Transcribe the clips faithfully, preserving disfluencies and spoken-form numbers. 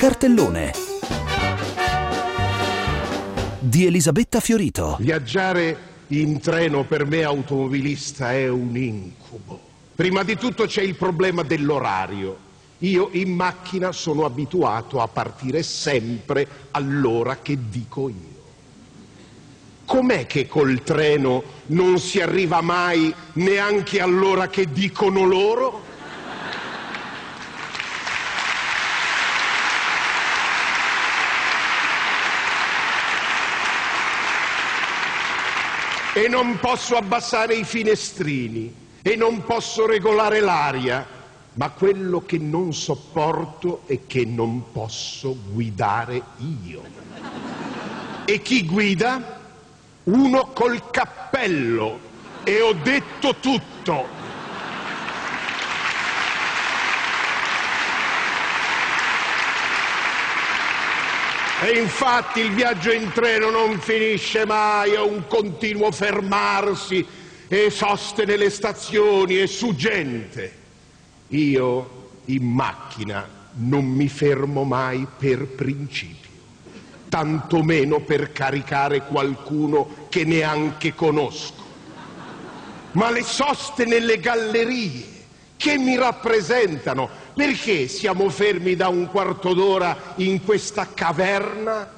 cartellone di Elisabetta Fiorito. Viaggiare in treno per me automobilista è un incubo. Prima di tutto c'è il problema dell'orario. Io in macchina sono abituato a partire sempre all'ora che dico io. Com'è che col treno non si arriva mai neanche all'ora che dicono loro? E non posso abbassare i finestrini e non posso regolare l'aria, ma quello che non sopporto è che non posso guidare io. E chi guida? Uno col cappello. E ho detto tutto. E infatti il viaggio in treno non finisce mai, è un continuo fermarsi e soste nelle stazioni e su gente. Io in macchina non mi fermo mai per principio. Tantomeno per caricare qualcuno che neanche conosco. Ma le soste nelle gallerie, che mi rappresentano? Perché siamo fermi da un quarto d'ora in questa caverna?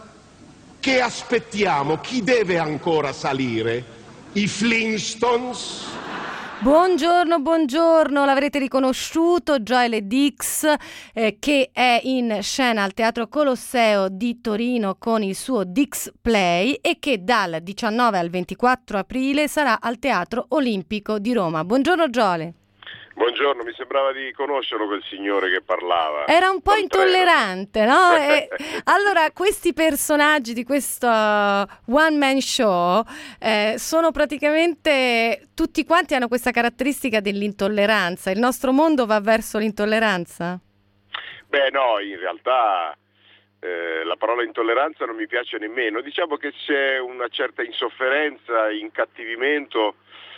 Che aspettiamo? Chi deve ancora salire? I Flintstones? Buongiorno, buongiorno, l'avrete riconosciuto, Joelle Dix, eh, che è in scena al Teatro Colosseo di Torino con il suo Dix Play e che dal diciannove al ventiquattro aprile sarà al Teatro Olimpico di Roma. Buongiorno Joelle. Buongiorno, mi sembrava di conoscerlo quel signore che parlava. Era un po' intollerante, no? E allora, questi personaggi di questo one man show eh, sono praticamente tutti quanti hanno questa caratteristica dell'intolleranza. Il nostro mondo va verso l'intolleranza? Beh, no, in realtà eh, la parola intolleranza non mi piace nemmeno. Diciamo che c'è una certa insofferenza, incattivimento.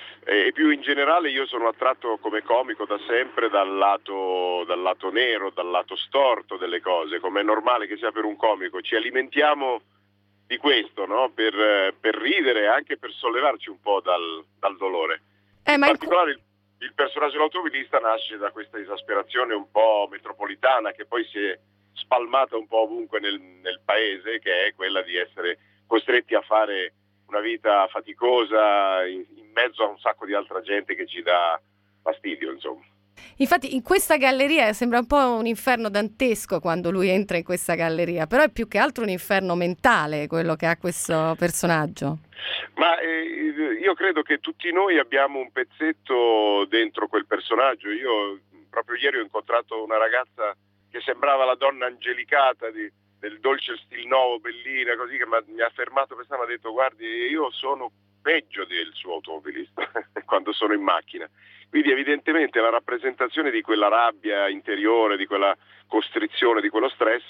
E più in generale io sono attratto come comico da sempre dal lato, dal lato nero, dal lato storto delle cose, come è normale che sia per un comico. Ci alimentiamo di questo, no? Per, per ridere e anche per sollevarci un po' dal, dal dolore. Eh, in particolare il, il personaggio dell'automobilista nasce da questa esasperazione un po' metropolitana che poi si è spalmata un po' ovunque nel, nel paese, che è quella di essere costretti a fare una vita faticosa in, in mezzo a un sacco di altra gente che ci dà fastidio, insomma. Infatti in questa galleria sembra un po' un inferno dantesco quando lui entra in questa galleria, però è più che altro un inferno mentale quello che ha questo personaggio. Ma eh, io credo che tutti noi abbiamo un pezzetto dentro quel personaggio. Io proprio ieri ho incontrato una ragazza che sembrava la donna angelicata di del dolce stil nuovo, bellina, così, che mi ha fermato per strada e mi ha detto: guardi, io sono peggio del suo automobilista quando sono in macchina. Quindi evidentemente la rappresentazione di quella rabbia interiore, di quella costrizione, di quello stress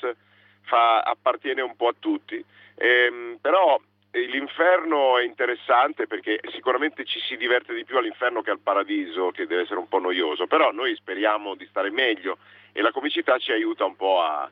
fa, appartiene un po' a tutti. Ehm, però l'inferno è interessante perché sicuramente ci si diverte di più all'inferno che al paradiso, che deve essere un po' noioso, però noi speriamo di stare meglio e la comicità ci aiuta un po' a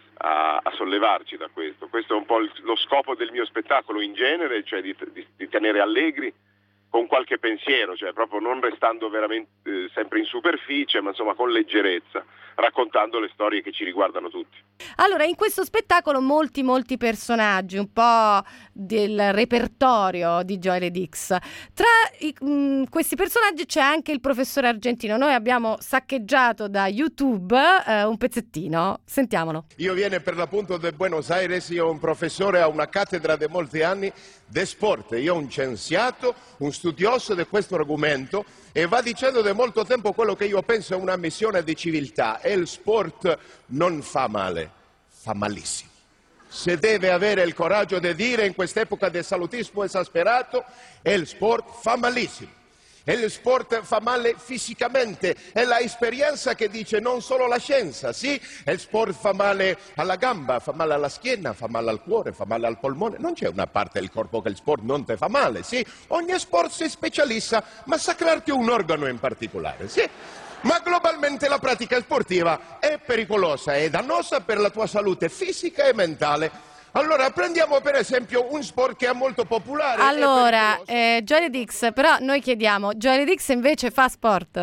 A, a sollevarci da questo. Questo è un po' il, lo scopo del mio spettacolo in genere, cioè di, di, di tenere allegri con qualche pensiero, cioè proprio non restando veramente eh, sempre in superficie, ma insomma con leggerezza, raccontando le storie che ci riguardano tutti. Allora, in questo spettacolo molti molti personaggi, un po' del repertorio di Joelle Dix. Tra i, mh, questi personaggi c'è anche il professore Argentino. Noi abbiamo saccheggiato da YouTube eh, un pezzettino, sentiamolo. Io viene per l'appunto de Buenos Aires, io ho un professore a una cattedra di molti anni di sport, io ho un scienziato, un studioso di questo argomento e va dicendo da molto tempo quello che io penso è una missione di civiltà, e il sport non fa male, fa malissimo. Se deve avere il coraggio di dire in quest'epoca di salutismo esasperato, il sport fa malissimo. E il sport fa male fisicamente, è l'esperienza che dice non solo la scienza, sì, il sport fa male alla gamba, fa male alla schiena, fa male al cuore, fa male al polmone, non c'è una parte del corpo che il sport non ti fa male, sì, ogni sport si specializza, massacrarti un organo in particolare, sì. Ma globalmente la pratica sportiva è pericolosa e dannosa per la tua salute fisica e mentale. Allora, prendiamo per esempio un sport che è molto popolare. Allora, eh, Joely Dix, però noi chiediamo, Joely Dix invece fa sport?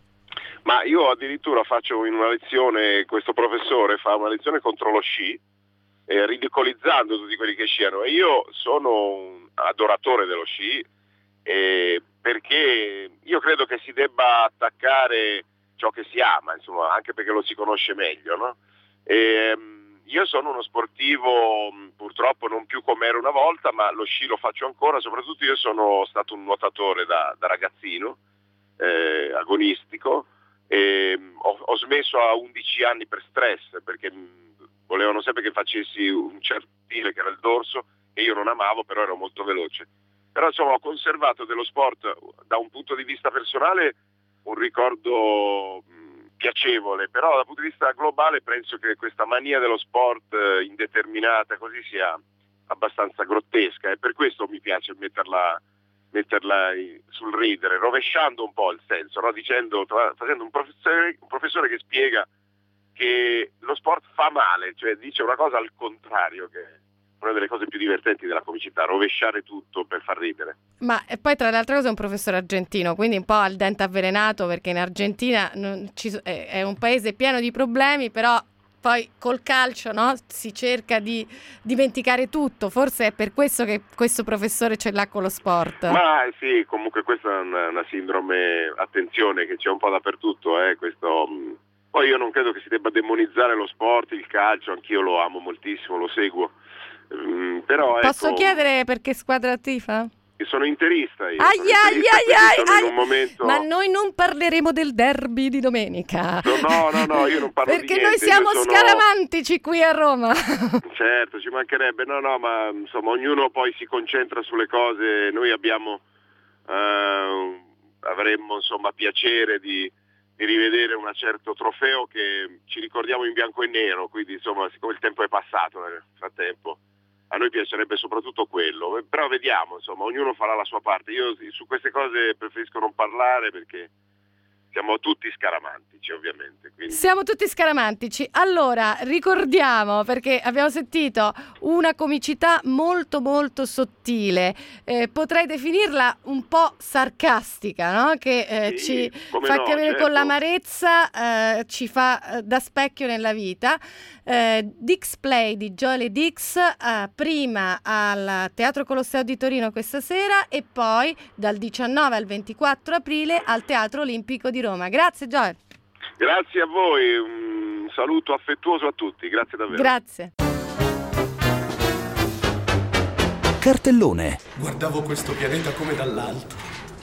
Ma io addirittura faccio in una lezione, questo professore fa una lezione contro lo sci, eh, ridicolizzando tutti quelli che sciano. E io sono un adoratore dello sci, eh, perché io credo che si debba attaccare ciò che si ama, insomma, anche perché lo si conosce meglio, no? E, io sono uno sportivo, purtroppo non più come ero una volta, ma lo sci lo faccio ancora. Soprattutto io sono stato un nuotatore da, da ragazzino, eh, agonistico, e ho, ho smesso a undici anni per stress, perché volevano sempre che facessi un certo stile che era il dorso, che io non amavo, però ero molto veloce. Però insomma ho conservato dello sport da un punto di vista personale un ricordo mh, piacevole, però dal punto di vista globale penso che questa mania dello sport eh, indeterminata così sia abbastanza grottesca, e per questo mi piace metterla, metterla in, sul ridere, rovesciando un po' il senso, no? Dicendo, tra, facendo un professore, un professore che spiega che lo sport fa male, cioè dice una cosa al contrario, che è una delle cose più divertenti della comicità, rovesciare tutto per far ridere. Ma e poi tra le altre cose è un professore argentino, quindi un po' al dente avvelenato, perché in Argentina non ci, è, è un paese pieno di problemi, però poi col calcio, no, si cerca di dimenticare tutto. Forse è per questo che questo professore ce l'ha con lo sport. Ma sì, comunque questa è una, una sindrome, attenzione, che c'è un po' dappertutto, eh, questo... Poi io non credo che si debba demonizzare lo sport, il calcio, anch'io lo amo moltissimo, lo seguo. Mm, però, Posso ecco, chiedere per che squadra tifa? Sono interista io. Ai, sono ai, interista, ai, quindi ai, sono ai. in un momento... Ma noi non parleremo del derby di domenica. No, no, no, io non parlo perché di niente. Perché noi siamo sono... scaramantici qui a Roma. Certo, ci mancherebbe. No, no, ma insomma ognuno poi si concentra sulle cose. Noi abbiamo, eh, avremmo insomma piacere di... di rivedere un certo trofeo che ci ricordiamo in bianco e nero, quindi insomma siccome il tempo è passato nel frattempo a noi piacerebbe soprattutto quello, però vediamo, insomma ognuno farà la sua parte. Io su queste cose preferisco non parlare perché siamo tutti scaramantici, ovviamente. Quindi... Siamo tutti scaramantici. Allora, ricordiamo, perché abbiamo sentito una comicità molto molto sottile, eh, potrei definirla un po' sarcastica, no? Che eh, sì, ci fa no, capire certo. con l'amarezza, eh, ci fa eh, da specchio nella vita. Eh, Dix Play di Joely Dix, eh, prima al Teatro Colosseo di Torino questa sera e poi dal diciannove al ventiquattro aprile al Teatro Olimpico di Roma. Grazie Joel. Grazie a voi, un saluto affettuoso a tutti, grazie davvero. Grazie. Cartellone. Guardavo questo pianeta come dall'alto.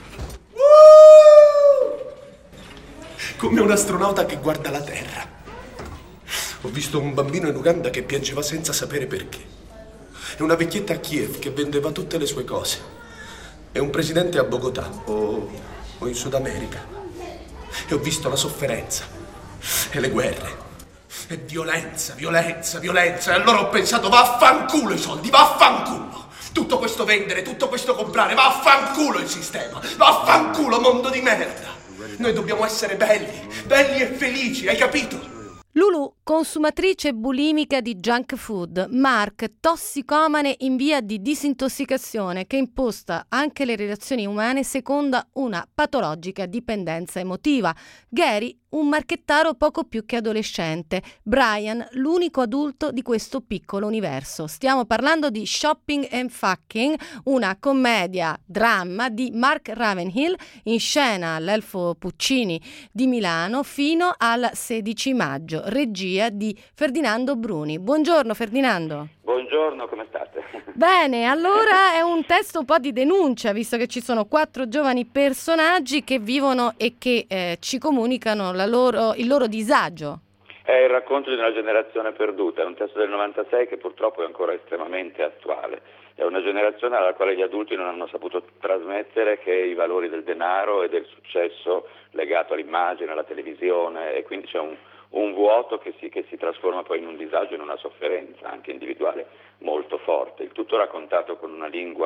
Come un astronauta che guarda la Terra. Ho visto un bambino in Uganda che piangeva senza sapere perché. E una vecchietta a Kiev che vendeva tutte le sue cose. E un presidente a Bogotà o, o in Sud America. E ho visto la sofferenza e le guerre. E violenza, violenza, violenza. E allora ho pensato, vaffanculo i soldi, vaffanculo. Tutto questo vendere, tutto questo comprare, vaffanculo il sistema. Vaffanculo mondo di merda. Noi dobbiamo essere belli, belli e felici, hai capito? Lulu, consumatrice bulimica di junk food. Mark, tossicomane in via di disintossicazione che imposta anche le relazioni umane secondo una patologica dipendenza emotiva. Gary, un marchettaro poco più che adolescente. Brian, l'unico adulto di questo piccolo universo. Stiamo parlando di Shopping and Fucking, una commedia dramma di Mark Ravenhill, in scena all'Elfo Puccini di Milano fino al sedici maggio. Regia di Ferdinando Bruni. Buongiorno Ferdinando. Buongiorno, come state? Bene, allora è un testo un po' di denuncia, visto che ci sono quattro giovani personaggi che vivono e che eh, ci comunicano la loro, il loro disagio. È il racconto di una generazione perduta, è un testo del novantasei che purtroppo è ancora estremamente attuale. È una generazione alla quale gli adulti non hanno saputo trasmettere che i valori del denaro e del successo legato all'immagine, alla televisione, e quindi c'è un, un vuoto che si, che si trasforma poi in un disagio, in una sofferenza anche individuale molto forte. Il tutto raccontato con una lingua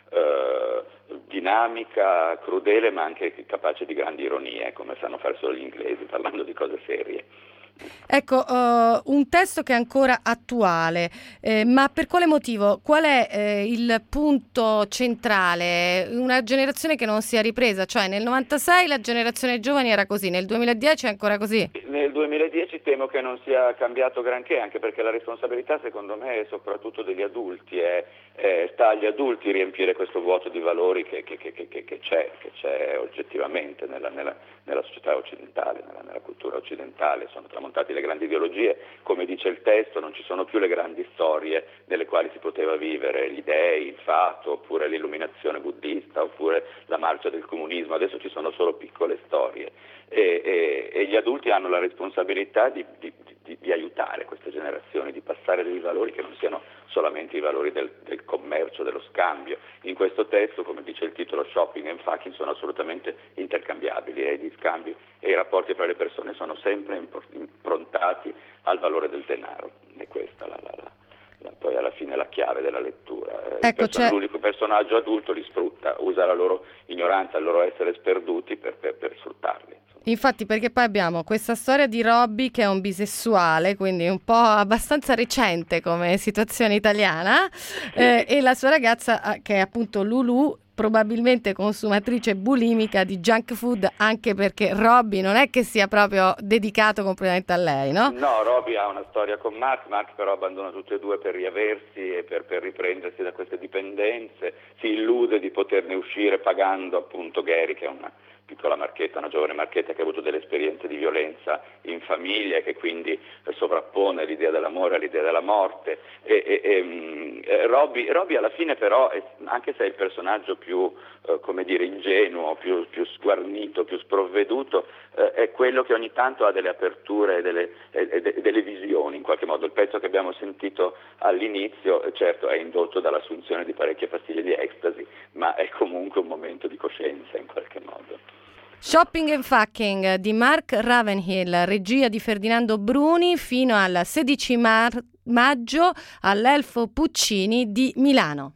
eh, dinamica, crudele, ma anche capace di grandi ironie, come sanno fare solo gli inglesi, parlando di cose serie. Ecco, uh, un testo che è ancora attuale, eh, ma per quale motivo? Qual è eh, il punto centrale? Una generazione che non si è ripresa, cioè nel novantasei la generazione giovani era così, nel duemiladieci è ancora così? Nel duemiladieci temo che non sia cambiato granché, anche perché la responsabilità secondo me è soprattutto degli adulti, è, è, sta agli adulti riempire questo vuoto di valori che, che, che, che, che, c'è, che c'è oggettivamente nella, nella, nella società occidentale, nella, nella cultura occidentale. Sono tramontati le grandi ideologie, come dice il testo, non ci sono più le grandi storie nelle quali si poteva vivere, gli dei, il fato, oppure l'illuminazione buddista, oppure la marcia del comunismo, adesso ci sono solo piccole storie e, e, e gli adulti hanno la responsabilità di, di, di, di aiutare queste generazioni, di passare dei valori che non siano solamente i valori del, del commercio, dello scambio. In questo testo, come dice il titolo, shopping and fucking sono assolutamente intercambiabili e gli scambi e i rapporti tra le persone sono sempre improntati al valore del denaro, e questa è la, la, la, la, poi alla fine la chiave della lettura. Il ecco, person- c'è... L'unico personaggio adulto li sfrutta, usa la loro ignoranza, il loro essere sperduti per, per, per sfruttarli. Infatti, perché poi abbiamo questa storia di Robby che è un bisessuale, quindi un po' abbastanza recente come situazione italiana, eh, e la sua ragazza che è appunto Lulu, probabilmente consumatrice bulimica di junk food, anche perché Robby non è che sia proprio dedicato completamente a lei, no? No, Robby ha una storia con Mark, Mark però abbandona tutti e due per riaversi e per, per riprendersi da queste dipendenze, si illude di poterne uscire pagando appunto Gary, che è una piccola marchetta, una giovane marchetta che ha avuto delle esperienze di violenza in famiglia e che quindi sovrappone l'idea dell'amore all'idea della morte. E, e, e, e Robby, Robby alla fine però, è, anche se è il personaggio più eh, come dire ingenuo, più, più sguarnito, più sprovveduto, eh, è quello che ogni tanto ha delle aperture e delle, e, e delle visioni in qualche modo. Il pezzo che abbiamo sentito all'inizio, eh, certo è indotto dall'assunzione di parecchie pastiglie di ecstasy, ma è comunque un momento di coscienza in qualche modo. Shopping and Fucking di Mark Ravenhill, regia di Ferdinando Bruni, fino al sedici mar- maggio all'Elfo Puccini di Milano.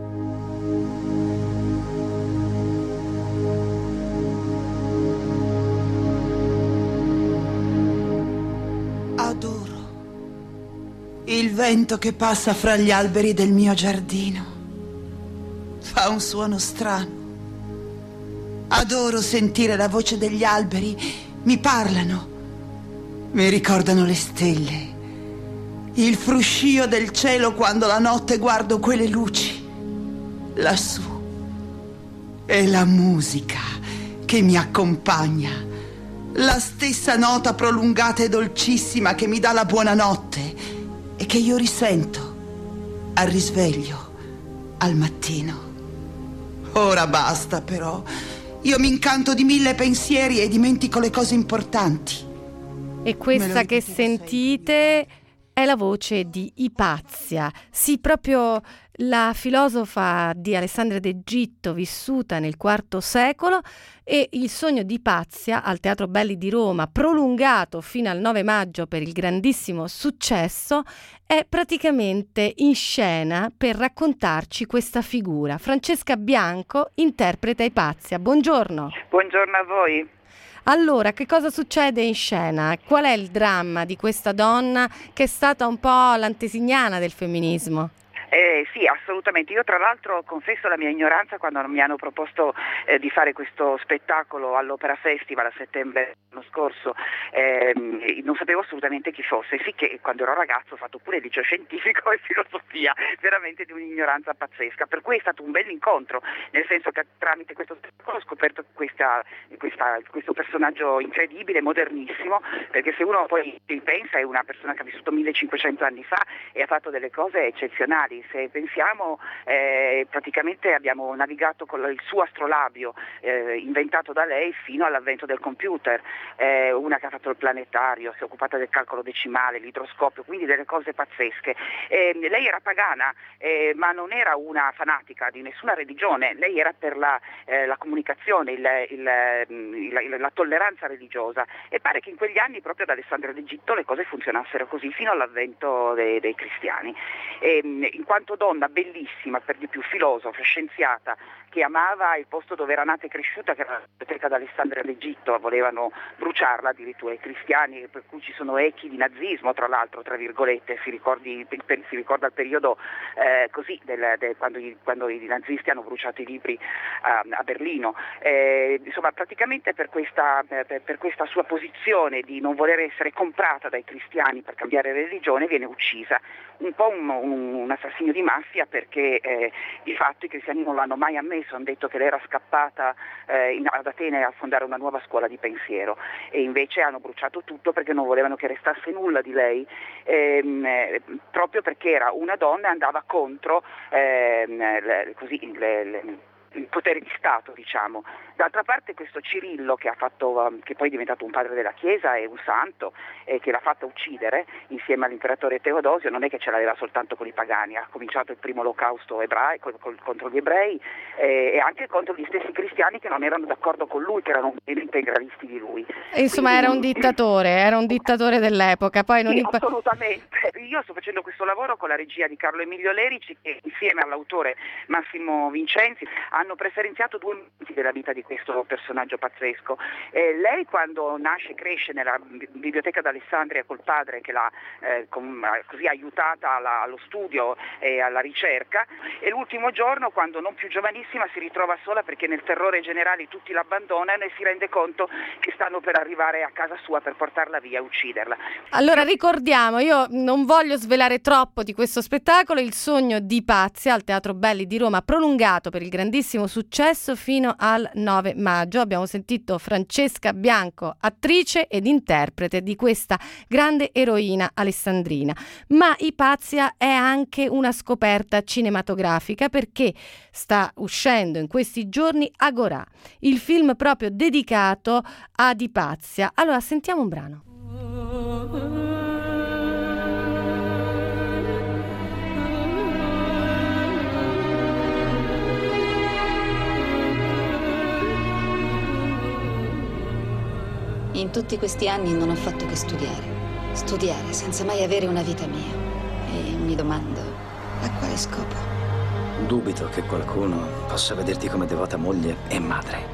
Adoro il vento che passa fra gli alberi del mio giardino. Fa un suono strano. Adoro sentire la voce degli alberi, mi parlano, mi ricordano le stelle, il fruscio del cielo quando la notte guardo quelle luci lassù e la musica che mi accompagna, la stessa nota prolungata e dolcissima che mi dà la buonanotte e che io risento al risveglio, al mattino. Ora basta però. Io mi incanto di mille pensieri e dimentico le cose importanti. E questa che sentite è la voce di Ipazia. Sì, proprio la filosofa di Alessandria d'Egitto, vissuta nel quarto secolo, e il sogno di Ipazia al Teatro Belli di Roma, prolungato fino al nove maggio per il grandissimo successo, è praticamente in scena per raccontarci questa figura. Francesca Bianco interpreta Ipazia. Buongiorno. Buongiorno a voi. Allora, che cosa succede in scena? Qual è il dramma di questa donna che è stata un po' l'antesignana del femminismo? Eh, sì, assolutamente. Io tra l'altro confesso la mia ignoranza quando mi hanno proposto eh, di fare questo spettacolo all'Opera Festival a settembre l'anno scorso. Eh, non sapevo assolutamente chi fosse, sì che quando ero ragazzo ho fatto pure il liceo scientifico e filosofia, veramente di un'ignoranza pazzesca. Per cui è stato un bel incontro, nel senso che tramite questo spettacolo ho scoperto questa, questa, questo personaggio incredibile, modernissimo, perché se uno poi pensa è una persona che ha vissuto millecinquecento anni fa e ha fatto delle cose eccezionali. Se pensiamo, eh, praticamente abbiamo navigato con il suo astrolabio eh, inventato da lei fino all'avvento del computer, eh, una che ha fatto il planetario, si è occupata del calcolo decimale, l'idroscopio, quindi delle cose pazzesche. Eh, lei era pagana, eh, ma non era una fanatica di nessuna religione, lei era per la, eh, la comunicazione, il, il, il, la tolleranza religiosa, e pare che in quegli anni proprio ad Alessandria d'Egitto le cose funzionassero così fino all'avvento dei, dei cristiani. E, in quanto donna bellissima, per di più filosofa, scienziata, che amava il posto dove era nata e cresciuta, che era la biblioteca d'Alessandria d'Egitto. Volevano bruciarla addirittura i cristiani, per cui ci sono echi di nazismo, tra l'altro, tra virgolette, si, ricordi, per, si ricorda il periodo eh, così del, del, quando, i, quando i nazisti hanno bruciato i libri a, a Berlino. Eh, insomma, praticamente per questa, per, per questa sua posizione di non voler essere comprata dai cristiani per cambiare religione, viene uccisa. Un po' un, un, un assassinio di mafia, perché eh, di fatto i cristiani non l'hanno mai ammesso, hanno detto che lei era scappata eh, in, ad Atene a fondare una nuova scuola di pensiero, e invece hanno bruciato tutto perché non volevano che restasse nulla di lei, ehm, eh, proprio perché era una donna e andava contro ehm, le, così, le, le, il potere di Stato, diciamo. D'altra parte questo Cirillo, che ha fatto, che poi è diventato un padre della Chiesa e un santo, e che l'ha fatta uccidere insieme all'imperatore Teodosio, non è che ce l'aveva soltanto con i pagani, ha cominciato il primo olocausto ebraico contro gli ebrei eh, e anche contro gli stessi cristiani che non erano d'accordo con lui, che erano integralisti di lui. E insomma Quindi, era un dittatore, era un dittatore dell'epoca. Poi non sì, imp- assolutamente. Io sto facendo questo lavoro con la regia di Carlo Emilio Lerici, che insieme all'autore Massimo Vincenzi hanno preferenziato due momenti della vita di questo personaggio pazzesco. Eh, lei quando nasce e cresce nella biblioteca d'Alessandria col padre che l'ha eh, com, così aiutata alla, allo studio e alla ricerca, e l'ultimo giorno, quando non più giovanissima, si ritrova sola perché nel terrore generale tutti l'abbandonano e si rende conto che stanno per arrivare a casa sua per portarla via e ucciderla. Allora ricordiamo, io non voglio svelare troppo di questo spettacolo, Il sogno di Ipazia al Teatro Belli di Roma, prolungato per il grandissimo successo fino al nove maggio. Abbiamo sentito Francesca Bianco, attrice ed interprete di questa grande eroina alessandrina. Ma Ipazia è anche una scoperta cinematografica, perché sta uscendo in questi giorni Agorà, il film proprio dedicato ad Ipazia. Allora sentiamo un brano. In tutti questi anni non ho fatto che studiare, studiare senza mai avere una vita mia. E mi domando, a quale scopo? Dubito che qualcuno possa vederti come devota moglie e madre.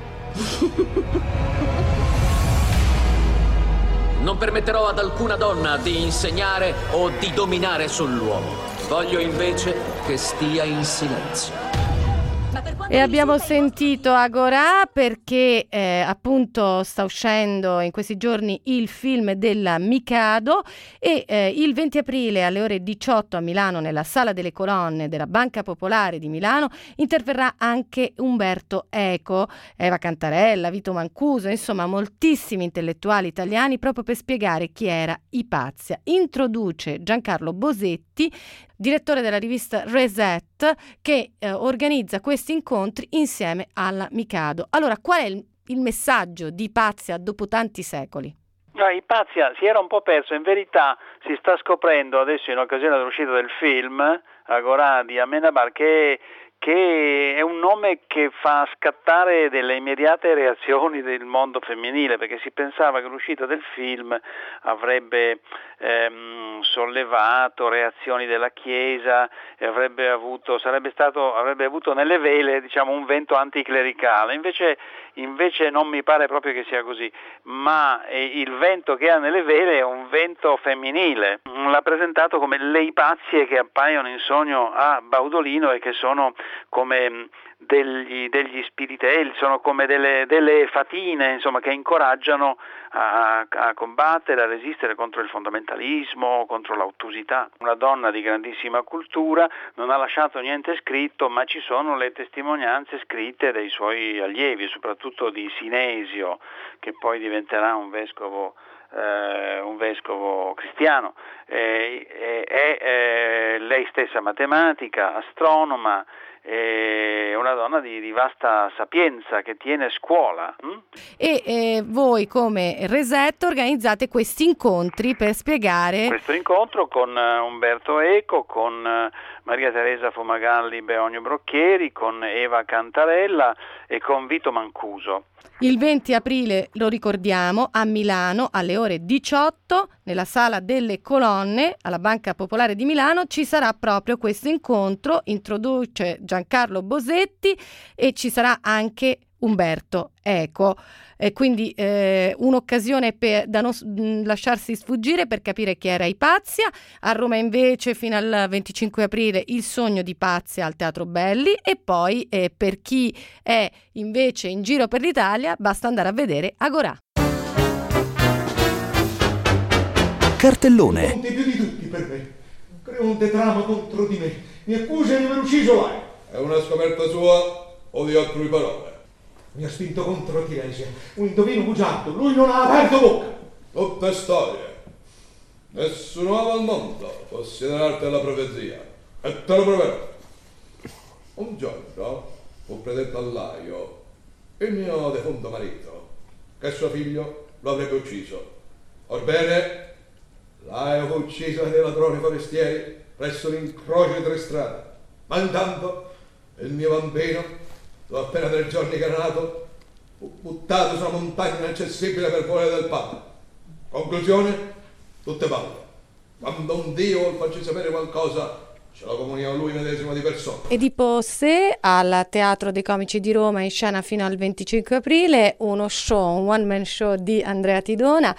Non permetterò ad alcuna donna di insegnare o di dominare sull'uomo. Voglio invece che stia in silenzio. E abbiamo sentito Agorà perché eh, appunto sta uscendo in questi giorni il film della Mikado, e eh, il venti aprile alle ore diciotto a Milano, nella Sala delle Colonne della Banca Popolare di Milano, interverrà anche Umberto Eco, Eva Cantarella, Vito Mancuso, insomma moltissimi intellettuali italiani, proprio per spiegare chi era Ipazia. Introduce Giancarlo Bosetti, direttore della rivista Reset, che eh, organizza questi incontri insieme alla Mikado. Allora, qual è il, il messaggio di Ipazia dopo tanti secoli? No, Ipazia si era un po' perso, in verità si sta scoprendo adesso, in occasione dell'uscita del film Agorà di Amenabar, che che è un nome che fa scattare delle immediate reazioni del mondo femminile, perché si pensava che l'uscita del film avrebbe ehm, sollevato reazioni della Chiesa e avrebbe avuto, sarebbe stato, avrebbe avuto nelle vele, diciamo, un vento anticlericale. Invece, invece non mi pare proprio che sia così, ma il vento che ha nelle vele è un vento femminile. L'ha presentato come le Ipazie che appaiono in sogno a Baudolino e che sono come degli, degli spiritelli, sono come delle, delle fatine, insomma, che incoraggiano a, a combattere, a resistere contro il fondamentalismo, contro l'ottusità. Una donna di grandissima cultura, non ha lasciato niente scritto, ma ci sono le testimonianze scritte dei suoi allievi, soprattutto di Sinesio, che poi diventerà un vescovo Uh, un vescovo cristiano. È eh, eh, eh, lei stessa matematica, astronoma, è una donna di, di vasta sapienza che tiene scuola. Hm? E eh, voi come Reset organizzate questi incontri per spiegare... Questo incontro con uh, Umberto Eco, con uh, Maria Teresa Fumagalli Beonio Brocchieri, con Eva Cantarella e con Vito Mancuso. Il venti aprile, lo ricordiamo, a Milano alle ore diciotto, nella Sala delle Colonne, alla Banca Popolare di Milano, ci sarà proprio questo incontro, introduce Giancarlo Bosetti e ci sarà anche Umberto Eco. E quindi eh, un'occasione per, da non mh, lasciarsi sfuggire per capire chi era Ipazia. A Roma invece fino al venticinque aprile Il sogno di Ipazia al Teatro Belli, e poi eh, per chi è invece in giro per l'Italia basta andare a vedere Agorà. Cartellone. Conti più di tutti per me. Creo un tetrama contro di me. Mi accusa di aver ucciso lei. È una scoperta sua o di altrui parole? Mi ha spinto contro Tiresia. Un indovino bugiardo. Lui non ha aperto bocca. Tutte storie. Nessun uomo al mondo possiede l'arte della profezia. E te lo proverò. Un giorno fu predetto al Laio il mio defunto marito che suo figlio lo avrebbe ucciso. Orbene, Laio fu ucciso dai ladroni forestieri presso l'incrocio di tre strade. Ma intanto il mio bambino, dopo appena tre giorni che era nato, fu buttato su una montagna inaccessibile per volere del padre. Conclusione? Tutte palle. Quando un Dio vuol farci sapere qualcosa, ce lo comunica lui medesimo di persona. Edipo Se al Teatro dei Comici di Roma, in scena fino al venticinque aprile, uno show, un one man show di Andrea Tidona.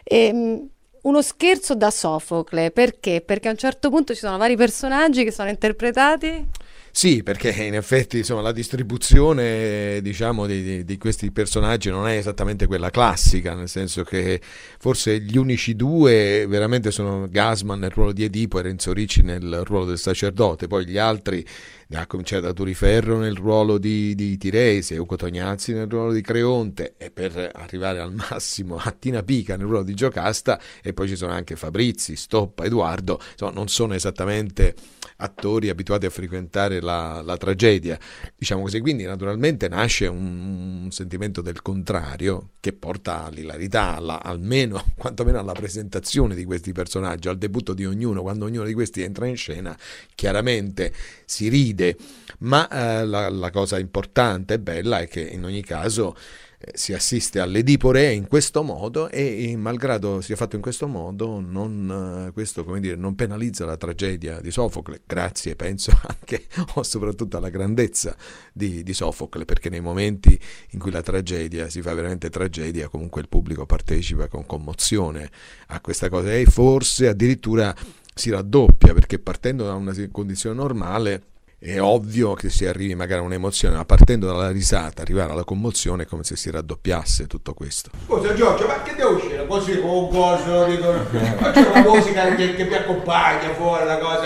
E, uno scherzo da Sofocle, perché? Perché a un certo punto ci sono vari personaggi che sono interpretati... Sì, perché in effetti insomma la distribuzione, diciamo, di, di, di questi personaggi non è esattamente quella classica, nel senso che forse gli unici due veramente sono Gasman nel ruolo di Edipo e Renzo Ricci nel ruolo del sacerdote, poi gli altri, a cominciare da Turiferro nel ruolo di, di Tiresi, Ugo Tognazzi nel ruolo di Creonte, e per arrivare al massimo a Tina Pica nel ruolo di Giocasta, e poi ci sono anche Fabrizi, Stoppa, Edoardo, insomma non sono esattamente attori abituati a frequentare la, la tragedia, diciamo così. Quindi naturalmente nasce un, un sentimento del contrario che porta all'ilarità, alla, almeno quantomeno alla presentazione di questi personaggi, al debutto di ognuno. Quando ognuno di questi entra in scena chiaramente si ride, ma eh, la, la cosa importante e bella è che in ogni caso eh, si assiste all'Edipo Re in questo modo, e, e malgrado sia fatto in questo modo non, eh, questo come dire, non penalizza la tragedia di Sofocle, grazie penso anche o soprattutto alla grandezza di, di Sofocle, perché nei momenti in cui la tragedia si fa veramente tragedia, comunque il pubblico partecipa con commozione a questa cosa, e forse addirittura si raddoppia, perché partendo da una condizione normale è ovvio che si arrivi magari a un'emozione, ma partendo dalla risata arrivare alla commozione è come se si raddoppiasse tutto questo. Scusa Giorgio, ma che devo uscire così con un coso? Ma c'è una musica che, che mi accompagna fuori, la cosa.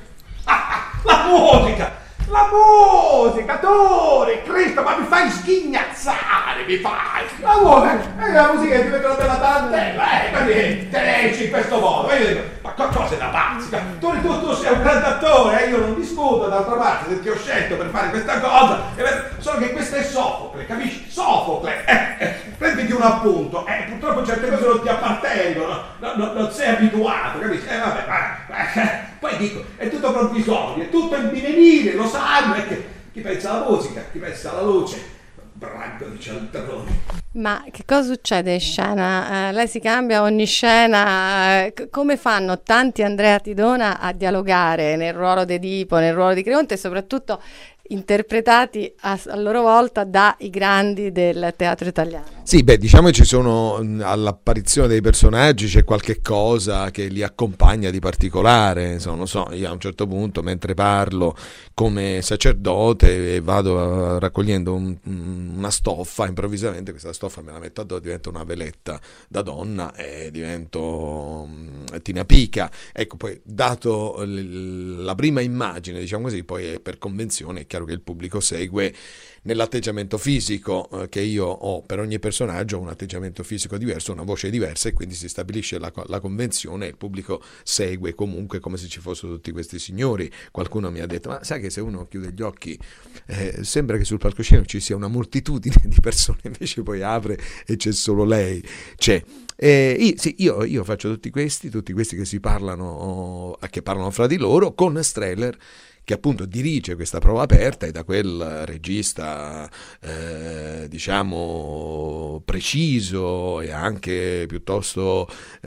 Ah, la musica! La musica, Tore, Cristo, ma mi fai sghignazzare, mi fai! La musica, eh, la musica che ti mettono per la tarantella, eh, quindi te ne esci in questo modo, io dico, ma cosa da pazzica? Tu, tu, tu sei un grande attore, eh, io non discuto, d'altra parte, se ti ho scelto per fare questa cosa, eh, solo che questo è Sofocle, capisci? Sofocle, eh, eh, prenditi un appunto, eh, purtroppo certe cose non ti appartengono, no, no, non sei abituato, capisci? Eh, vabbè, ma, eh, poi dico, è tutto provvisorio, è tutto in divenire, lo sanno, è che chi pensa alla musica, chi pensa alla luce, branco di cialtroni. Ma che cosa succede in scena? Eh, lei si cambia ogni scena, eh, come fanno tanti Andrea Tidona a dialogare nel ruolo di Edipo, nel ruolo di Creonte, e soprattutto interpretati a, a loro volta dai grandi del teatro italiano? Sì, beh, diciamo che ci sono, all'apparizione dei personaggi c'è qualche cosa che li accompagna di particolare, insomma, non so, io a un certo punto mentre parlo come sacerdote vado raccogliendo un, una stoffa, improvvisamente questa stoffa me la metto addosso, diventa una veletta da donna e divento Tina Pica. Ecco, poi dato l- la prima immagine, diciamo così, poi è per convenzione è chiaro che il pubblico segue nell'atteggiamento fisico eh, che io ho per ogni personaggio, ho un atteggiamento fisico diverso, una voce diversa, e quindi si stabilisce la, la convenzione e il pubblico segue comunque come se ci fossero tutti questi signori. Qualcuno mi ha detto, ma sai che se uno chiude gli occhi eh, sembra che sul palcoscenico ci sia una moltitudine di persone, invece poi apre e c'è solo lei. C'è. Eh, io, sì, io, io faccio tutti questi, tutti questi che si parlano, che parlano fra di loro, con Streller che appunto dirige questa prova aperta, e da quel regista eh, diciamo preciso e anche piuttosto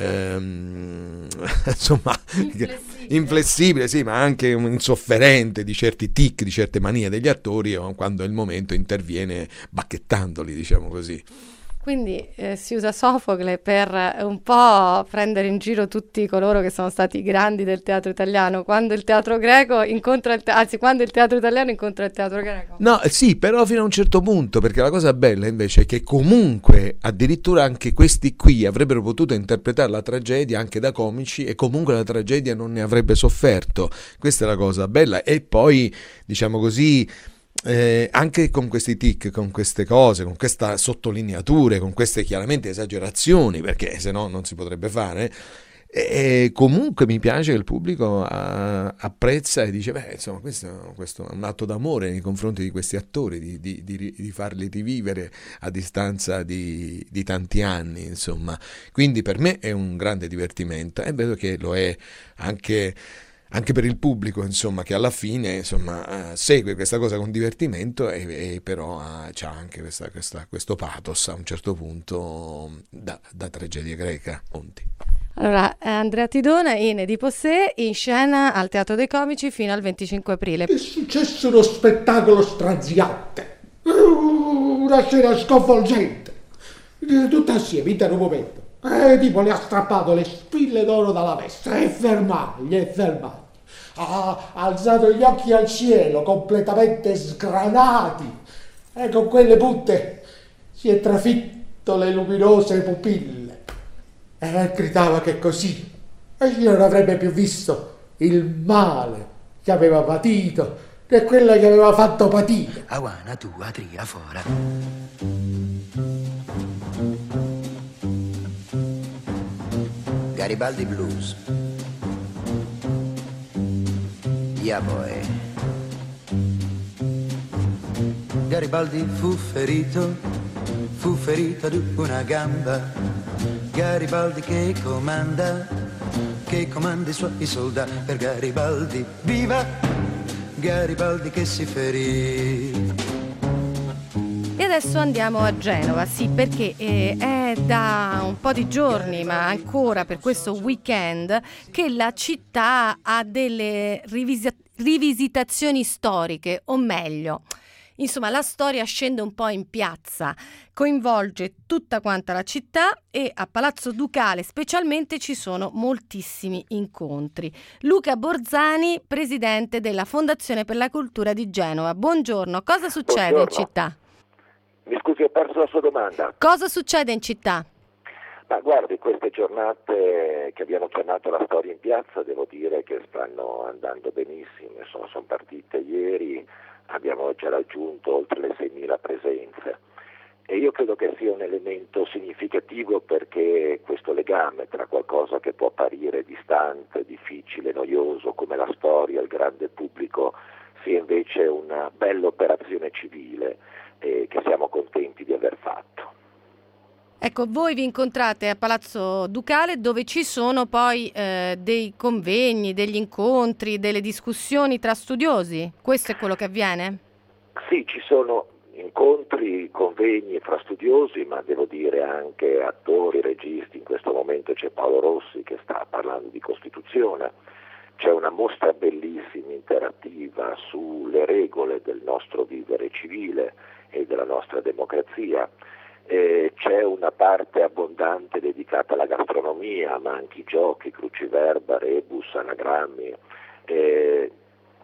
ehm, insomma inflessibile. inflessibile, sì, ma anche insofferente di certi tic, di certe manie degli attori, quando è il momento interviene bacchettandoli, diciamo così. Quindi eh, si usa Sofocle per un po' prendere in giro tutti coloro che sono stati grandi del teatro italiano, quando il teatro greco incontra il te- anzi quando il teatro italiano incontra il teatro greco. No, sì, però fino a un certo punto, perché la cosa bella invece è che comunque addirittura anche questi qui avrebbero potuto interpretare la tragedia anche da comici, e comunque la tragedia non ne avrebbe sofferto. Questa è la cosa bella. E poi, diciamo così, Eh, anche con questi tic, con queste cose, con queste sottolineature, con queste chiaramente esagerazioni, perché se no non si potrebbe fare, e comunque mi piace che il pubblico a, apprezza e dice, beh, insomma, questo, questo è un atto d'amore nei confronti di questi attori, di, di, di, di farli rivivere a distanza di, di tanti anni, insomma. Quindi per me è un grande divertimento, e vedo che lo è anche anche per il pubblico, insomma, che alla fine, insomma, eh, segue questa cosa con divertimento, e, e però eh, c'ha anche questa, questa, questo pathos a un certo punto da, da tragedia greca. Ponti. Allora, Andrea Tidona in Edipo Se, in scena al Teatro dei Comici fino al venticinque aprile. È successo uno spettacolo straziante, una scena sconvolgente, tutta assieme in un momento. E tipo le ha strappato le spille d'oro dalla veste e fermagli e fermagli. Ha alzato gli occhi al cielo completamente sgranati, e con quelle punte si è trafitto le luminose pupille, e gridava che così egli non avrebbe più visto il male che aveva patito, né quella che aveva fatto patire. Awana tua tria fora. Garibaldi Blues. Ya poi. Garibaldi fu ferito, fu ferito di una gamba. Garibaldi che comanda, che comanda i suoi soldati. Per Garibaldi viva, Garibaldi che si ferì. E adesso andiamo a Genova, sì, perché eh, è da un po' di giorni, ma ancora per questo weekend, che la città ha delle rivisi- rivisitazioni storiche, o meglio, insomma, la storia scende un po' in piazza, coinvolge tutta quanta la città, e a Palazzo Ducale specialmente ci sono moltissimi incontri. Luca Borzani, presidente della Fondazione per la Cultura di Genova. Buongiorno, cosa succede Buongiorno. in città? Mi scusi, ho perso la sua domanda. Cosa succede in città? Ma guardi, queste giornate che abbiamo chiamato la storia in piazza, devo dire che stanno andando benissimo, sono, sono partite ieri, abbiamo già raggiunto oltre le seimila presenze, e io credo che sia un elemento significativo, perché questo legame tra qualcosa che può apparire distante, difficile, noioso come la storia, il grande pubblico, sia invece una bella operazione civile eh, che siamo contenti di aver fatto. Ecco, voi vi incontrate a Palazzo Ducale, dove ci sono poi eh, dei convegni, degli incontri, delle discussioni tra studiosi. Questo è quello che avviene? Sì, ci sono incontri, convegni fra studiosi, ma devo dire anche attori, registi. In questo momento c'è Paolo Rossi che sta parlando di Costituzione. C'è una mostra bellissima, interattiva, sulle regole del nostro vivere civile e della nostra democrazia. Eh, c'è una parte abbondante dedicata alla gastronomia, ma anche i giochi, cruciverba, rebus, anagrammi. Eh,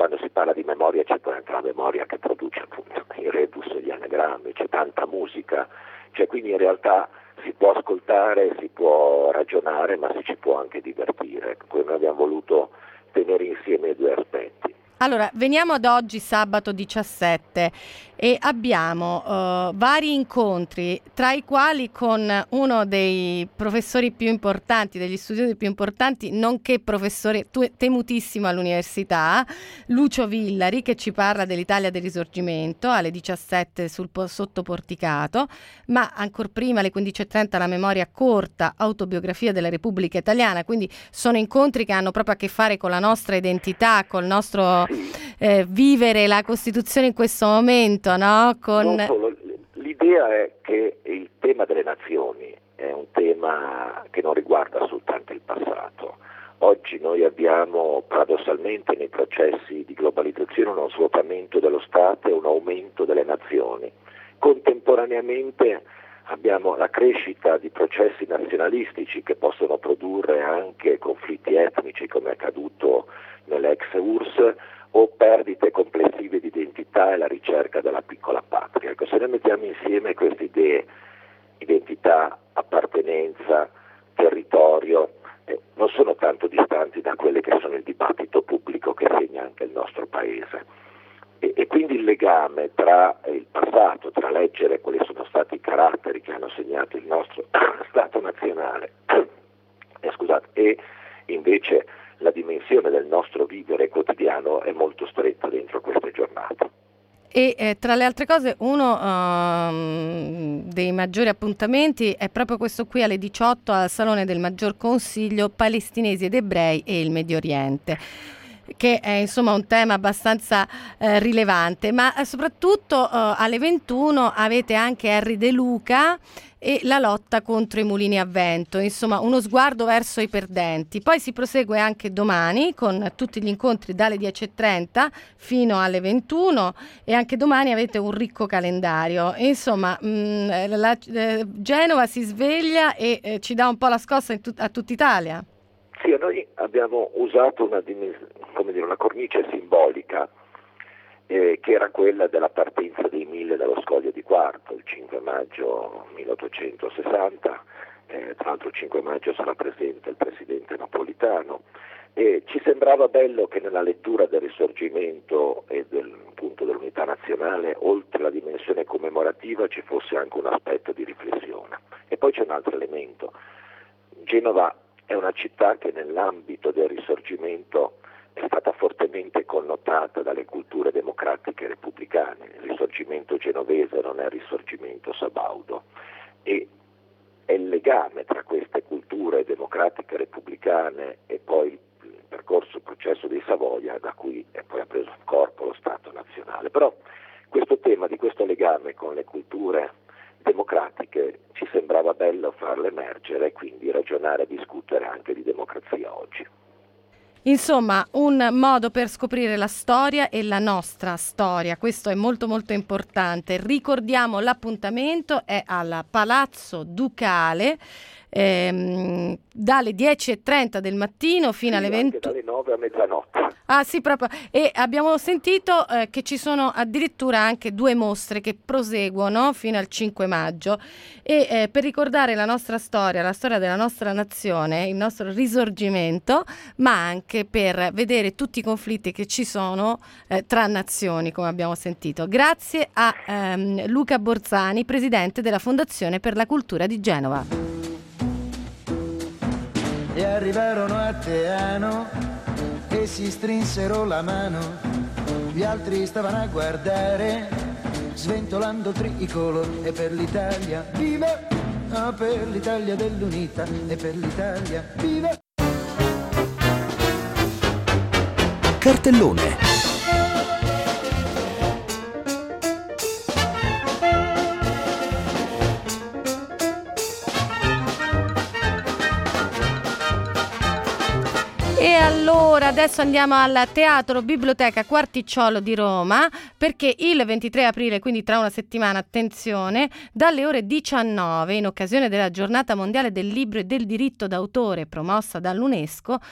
quando si parla di memoria c'è poi anche la memoria che produce appunto i rebus e gli anagrammi, c'è tanta musica, cioè quindi in realtà si può ascoltare, si può ragionare, ma si ci può anche divertire. Poi noi abbiamo voluto tenere insieme i due aspetti. Allora, veniamo ad oggi, sabato diciassette, e abbiamo uh, vari incontri, tra i quali con uno dei professori più importanti, degli studiosi più importanti, nonché professore tu- temutissimo all'università, Lucio Villari, che ci parla dell'Italia del Risorgimento alle diciassette sul po- sottoporticato, ma ancor prima alle quindici e trenta la memoria corta, autobiografia della Repubblica Italiana, quindi sono incontri che hanno proprio a che fare con la nostra identità, col nostro eh, vivere la Costituzione in questo momento, no? Con... Non solo, l'idea è che il tema delle nazioni è un tema che non riguarda soltanto il passato. Oggi noi abbiamo paradossalmente nei processi di globalizzazione uno svuotamento dello Stato e un aumento delle nazioni. Contemporaneamente abbiamo la crescita di processi nazionalistici che possono produrre anche conflitti etnici, come è accaduto nell'ex U R S S, o perdite complessive di identità e la ricerca della piccola patria. Ecco, se noi mettiamo insieme queste idee, identità, appartenenza, territorio, eh, non sono tanto distanti da quelle che sono il dibattito pubblico che segna anche il nostro paese. E, e quindi il legame tra il passato, tra leggere quali sono stati i caratteri che hanno segnato il nostro Stato nazionale, eh, scusate, e invece la dimensione del nostro vivere quotidiano è molto stretta dentro queste giornate. E eh, tra le altre cose uno um, dei maggiori appuntamenti è proprio questo qui alle diciotto al Salone del Maggior Consiglio, Palestinesi ed Ebrei e il Medio Oriente, che è insomma un tema abbastanza eh, rilevante, ma eh, soprattutto eh, alle ventuno avete anche Henry De Luca e la lotta contro i mulini a vento, insomma uno sguardo verso i perdenti. Poi si prosegue anche domani con tutti gli incontri dalle dieci e trenta fino alle ventuno, e anche domani avete un ricco calendario. E insomma mh, la, eh, Genova si sveglia e eh, ci dà un po' la scossa in tut- a tutta Italia. Sì, noi abbiamo usato una, come dire, una cornice simbolica eh, che era quella della partenza dei mille dallo Scoglio di Quarto, il cinque maggio milleottocentosessanta, eh, tra l'altro il cinque maggio sarà presente il presidente Napolitano, e ci sembrava bello che nella lettura del Risorgimento e del punto dell'unità nazionale, oltre la dimensione commemorativa, ci fosse anche un aspetto di riflessione. E poi c'è un altro elemento. Genova è una città che nell'ambito del Risorgimento è stata fortemente connotata dalle culture democratiche repubblicane. Il Risorgimento genovese non è il Risorgimento sabaudo, e è il legame tra queste culture democratiche repubblicane e poi il percorso, il processo di Savoia, da cui è poi ha preso corpo lo Stato nazionale. Però questo tema di questo legame con le culture democratiche ci sembrava bello farle emergere e quindi ragionare e discutere anche di democrazia oggi. Insomma, un modo per scoprire la storia e la nostra storia, questo è molto molto importante. Ricordiamo l'appuntamento è al Palazzo Ducale ehm, dalle dieci e trenta del mattino fino sì, alle venti. Dalle nove a mezzanotte. Ah sì, proprio. E abbiamo sentito eh, che ci sono addirittura anche due mostre che proseguono fino al cinque maggio, e eh, per ricordare la nostra storia, la storia della nostra nazione, il nostro risorgimento, ma anche per vedere tutti i conflitti che ci sono eh, tra nazioni, come abbiamo sentito. Grazie a ehm, Luca Borzani, presidente della Fondazione per la Cultura di Genova. E arrivarono a Teano e si strinsero la mano, gli altri stavano a guardare, sventolando il tricolore. E per l'Italia viva, ah, per l'Italia dell'unità, e per l'Italia viva. Cartellone. E allora adesso andiamo al Teatro Biblioteca Quarticciolo di Roma, perché il ventitré aprile, quindi tra una settimana, attenzione, dalle ore diciannove, in occasione della Giornata Mondiale del Libro e del Diritto d'autore promossa dall'UNESCO,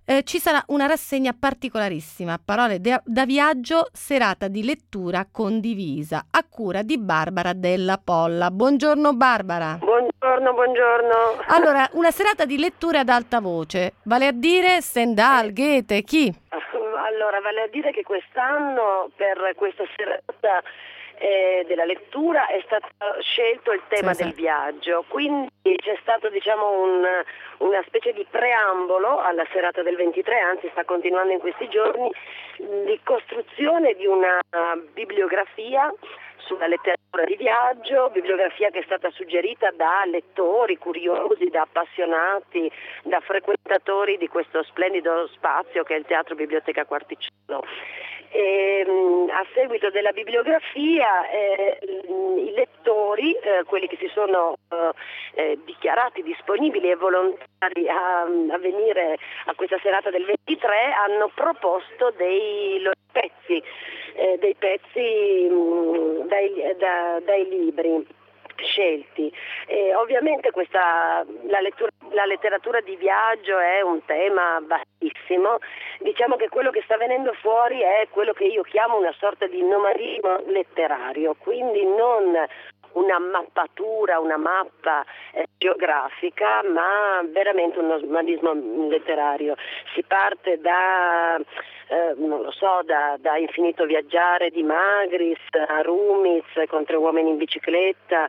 eh, ci sarà una rassegna particolarissima, Parole de- da viaggio, serata di lettura condivisa, a cura di Barbara Della Polla. Buongiorno Barbara. Buongiorno, buongiorno. Allora, una serata di lettura ad alta voce, vale a dire Stendhal, Goethe, chi? Allora, vale a dire che quest'anno per questa serata eh, della lettura è stato scelto il tema sì, del sì. viaggio, quindi c'è stato diciamo un, una specie di preambolo alla serata del ventitré, anzi sta continuando in questi giorni, di costruzione di una bibliografia sulla letteratura di viaggio, bibliografia che è stata suggerita da lettori curiosi, da appassionati, da frequentatori di questo splendido spazio che è il Teatro Biblioteca Quarticciolo. E, a seguito della bibliografia eh, i lettori, eh, quelli che si sono eh, dichiarati disponibili e volontari a, a venire a questa serata del ventitré, hanno proposto dei loro pezzi, eh, dei pezzi mh, dai, da, dai libri scelti. E ovviamente questa, la, lettura, la letteratura di viaggio è un tema vastissimo, diciamo che quello che sta venendo fuori è quello che io chiamo una sorta di nomadismo letterario, quindi non una mappatura, una mappa eh, geografica, ma veramente un nomadismo letterario. Si parte da, eh, non lo so, da, da Infinito Viaggiare di Magris a Rumiz con Tre uomini in bicicletta,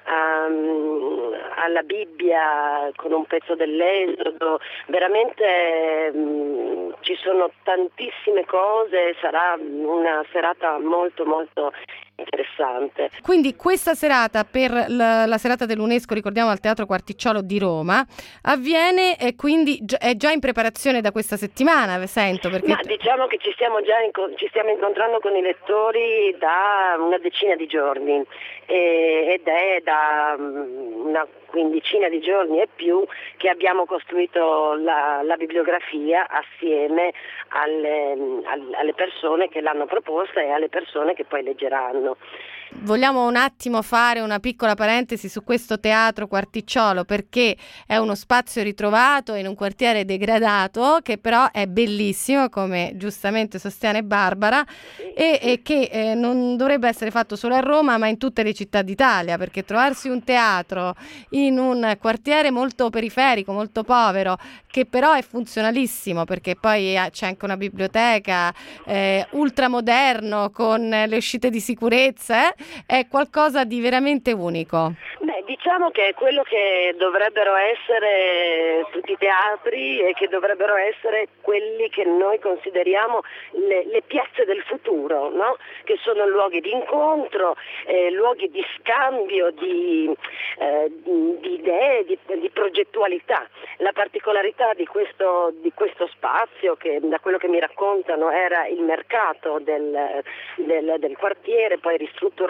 um, alla Bibbia con un pezzo dell'Esodo. Veramente um, ci sono tantissime cose, sarà una serata molto molto interessante. Quindi questa serata per la, la serata dell'UNESCO, ricordiamo al Teatro Quarticciolo di Roma, avviene e quindi gi- è già in preparazione da questa settimana, sento perché... Ma diciamo che ci stiamo già inco- ci stiamo incontrando con i lettori da una decina di giorni e- ed è da um, una quindicina di giorni e più che abbiamo costruito la, la bibliografia assieme alle, alle persone che l'hanno proposta e alle persone che poi leggeranno. Vogliamo un attimo fare una piccola parentesi su questo Teatro Quarticciolo, perché è uno spazio ritrovato in un quartiere degradato che però è bellissimo, come giustamente sostiene Barbara, e, e che eh, non dovrebbe essere fatto solo a Roma ma in tutte le città d'Italia, perché trovarsi un teatro in un quartiere molto periferico, molto povero, che però è funzionalissimo perché poi c'è anche una biblioteca eh, ultramoderno con le uscite di sicurezza, eh? È qualcosa di veramente unico. Beh, diciamo che è quello che dovrebbero essere tutti i teatri e che dovrebbero essere quelli che noi consideriamo le, le piazze del futuro, no? Che sono luoghi di incontro, eh, luoghi di scambio, di, eh, di, di idee, di, di progettualità. La particolarità di questo, di questo spazio, che da quello che mi raccontano era il mercato del, del, del quartiere, poi ristrutturato,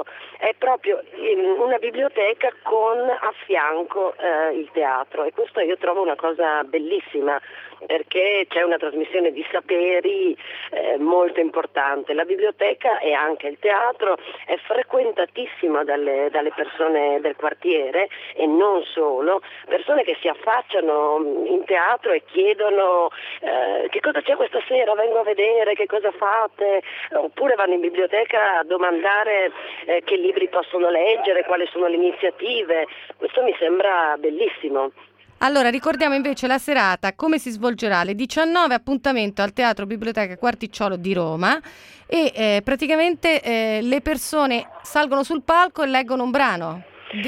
è proprio una biblioteca con a fianco eh, il teatro, e questo io trovo una cosa bellissima perché c'è una trasmissione di saperi eh, molto importante. La biblioteca e anche il teatro è frequentatissima dalle, dalle persone del quartiere e non solo, persone che si affacciano in teatro e chiedono eh, che cosa c'è questa sera, vengo a vedere, che cosa fate, oppure vanno in biblioteca a domandare eh, che libri possono leggere, quali sono le iniziative. Questo mi sembra bellissimo. Allora, ricordiamo invece la serata, come si svolgerà alle diciannove, appuntamento al Teatro Biblioteca Quarticciolo di Roma, e eh, praticamente eh, le persone salgono sul palco e leggono un brano.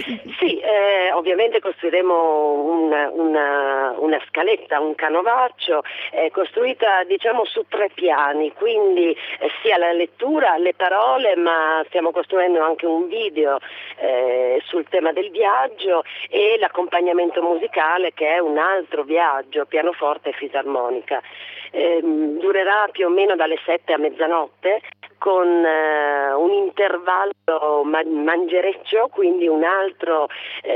Sì, eh, ovviamente costruiremo una, una, una scaletta, un canovaccio eh, costruita diciamo su tre piani, quindi eh, sia la lettura, le parole, ma stiamo costruendo anche un video eh, sul tema del viaggio e l'accompagnamento musicale, che è un altro viaggio, pianoforte e fisarmonica. Eh, durerà più o meno dalle sette a mezzanotte, con eh, un intervallo man- mangereccio, quindi un altro,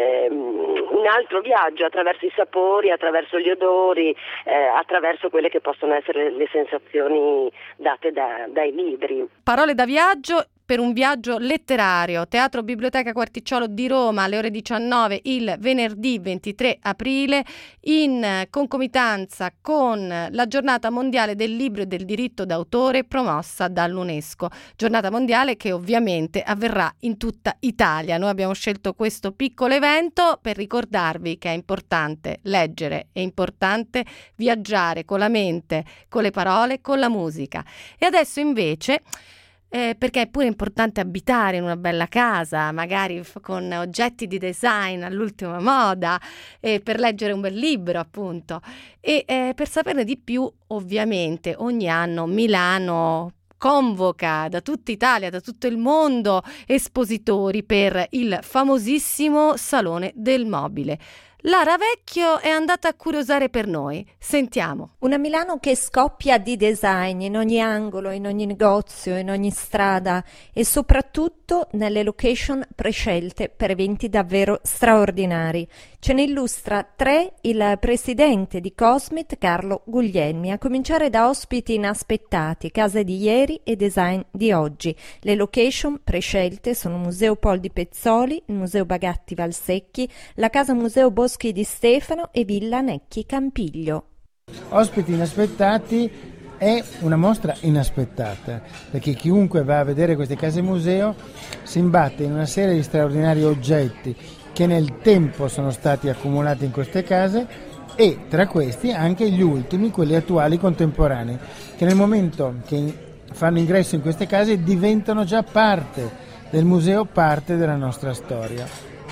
ehm, un altro viaggio attraverso i sapori, attraverso gli odori, eh, attraverso quelle che possono essere le sensazioni date da, dai libri. Parole da viaggio, per un viaggio letterario. Teatro Biblioteca Quarticciolo di Roma alle ore diciannove il venerdì ventitré aprile, in concomitanza con la Giornata Mondiale del Libro e del Diritto d'autore promossa dall'UNESCO. Giornata mondiale che ovviamente avverrà in tutta Italia. Noi abbiamo scelto questo piccolo evento per ricordarvi che è importante leggere, è importante viaggiare con la mente, con le parole, con la musica. E adesso invece, eh, perché è pure importante abitare in una bella casa, magari f- con oggetti di design all'ultima moda, eh, per leggere un bel libro appunto. E eh, per saperne di più, ovviamente ogni anno Milano convoca da tutta Italia, da tutto il mondo, espositori per il famosissimo Salone del Mobile. Lara Vecchio è andata a curiosare per noi. Sentiamo. Una Milano che scoppia di design in ogni angolo, in ogni negozio, in ogni strada e soprattutto nelle location prescelte per eventi davvero straordinari. Ce ne illustra tre il presidente di Cosmit, Carlo Guglielmi, a cominciare da ospiti inaspettati, case di ieri e design di oggi. Le location prescelte sono Museo Pol di Pezzoli, il Museo Bagatti Valsecchi, la Casa Museo Boschi di Stefano e Villa Necchi Campiglio. Ospiti inaspettati è una mostra inaspettata, perché chiunque va a vedere queste case museo si imbatte in una serie di straordinari oggetti che nel tempo sono stati accumulati in queste case, e tra questi anche gli ultimi, quelli attuali contemporanei, che nel momento che fanno ingresso in queste case diventano già parte del museo, parte della nostra storia.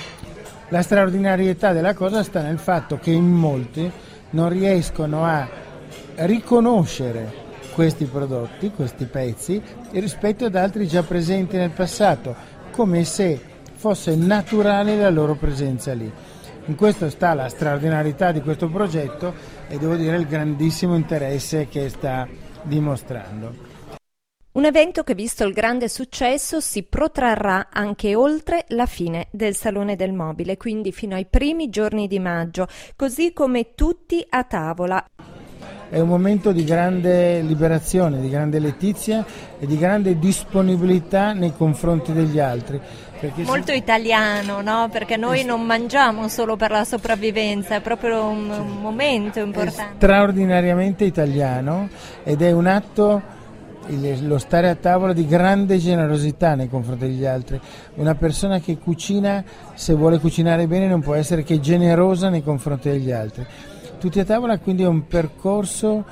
La straordinarietà della cosa sta nel fatto che in molti non riescono a riconoscere questi prodotti, questi pezzi, rispetto ad altri già presenti nel passato, come se fosse naturale la loro presenza lì. In questo sta la straordinarietà di questo progetto e devo dire il grandissimo interesse che sta dimostrando. Un evento che, visto il grande successo, si protrarrà anche oltre la fine del Salone del Mobile, quindi fino ai primi giorni di maggio, così come tutti a tavola. È un momento di grande liberazione, di grande letizia e di grande disponibilità nei confronti degli altri. Molto italiano, no? Perché noi non mangiamo solo per la sopravvivenza, è proprio un, un momento importante. È straordinariamente italiano ed è un atto, il, lo stare a tavola, di grande generosità nei confronti degli altri. Una persona che cucina, se vuole cucinare bene, non può essere che generosa nei confronti degli altri. Tutti a tavola quindi è un percorso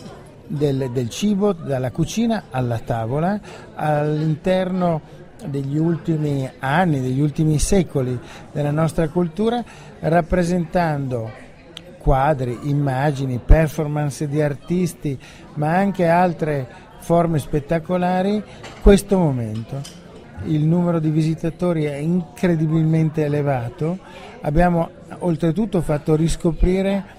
del, del cibo, dalla cucina alla tavola, all'interno degli ultimi anni, degli ultimi secoli della nostra cultura, rappresentando quadri, immagini, performance di artisti, ma anche altre forme spettacolari, questo momento. Il numero di visitatori è incredibilmente elevato. Abbiamo oltretutto fatto riscoprire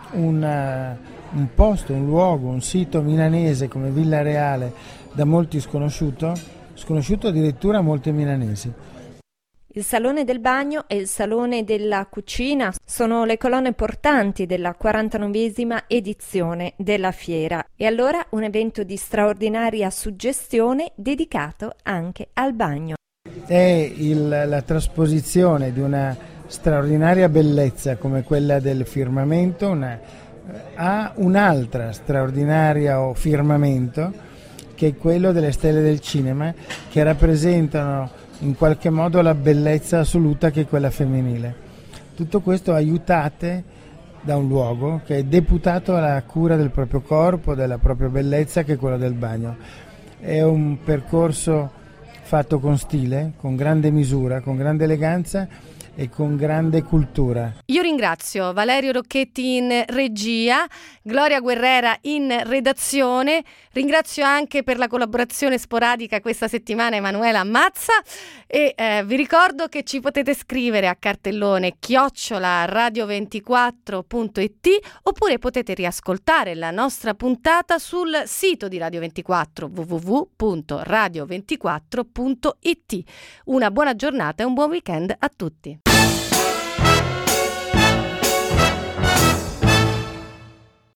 una, un posto, un luogo, un sito milanese come Villa Reale, da molti sconosciuto, sconosciuto addirittura a molti milanesi. Il Salone del Bagno e il Salone della Cucina sono le colonne portanti della quarantanovesima edizione della fiera, e allora un evento di straordinaria suggestione dedicato anche al bagno. È il, la trasposizione di una straordinaria bellezza come quella del firmamento una, a un'altra straordinaria firmamento, che è quello delle stelle del cinema, che rappresentano in qualche modo la bellezza assoluta, che è quella femminile. Tutto questo aiutate da un luogo che è deputato alla cura del proprio corpo, della propria bellezza, che è quello del bagno. È un percorso fatto con stile, con grande misura, con grande eleganza e con grande cultura. Io ringrazio Valerio Rocchetti in regia, Gloria Guerrera in redazione, ringrazio anche per la collaborazione sporadica questa settimana Emanuela Mazza, e eh, vi ricordo che ci potete scrivere a cartellone chiocciola radio ventiquattro punto it, oppure potete riascoltare la nostra puntata sul sito di Radio ventiquattro, w w w punto radio ventiquattro punto it. Una buona giornata e un buon weekend a tutti.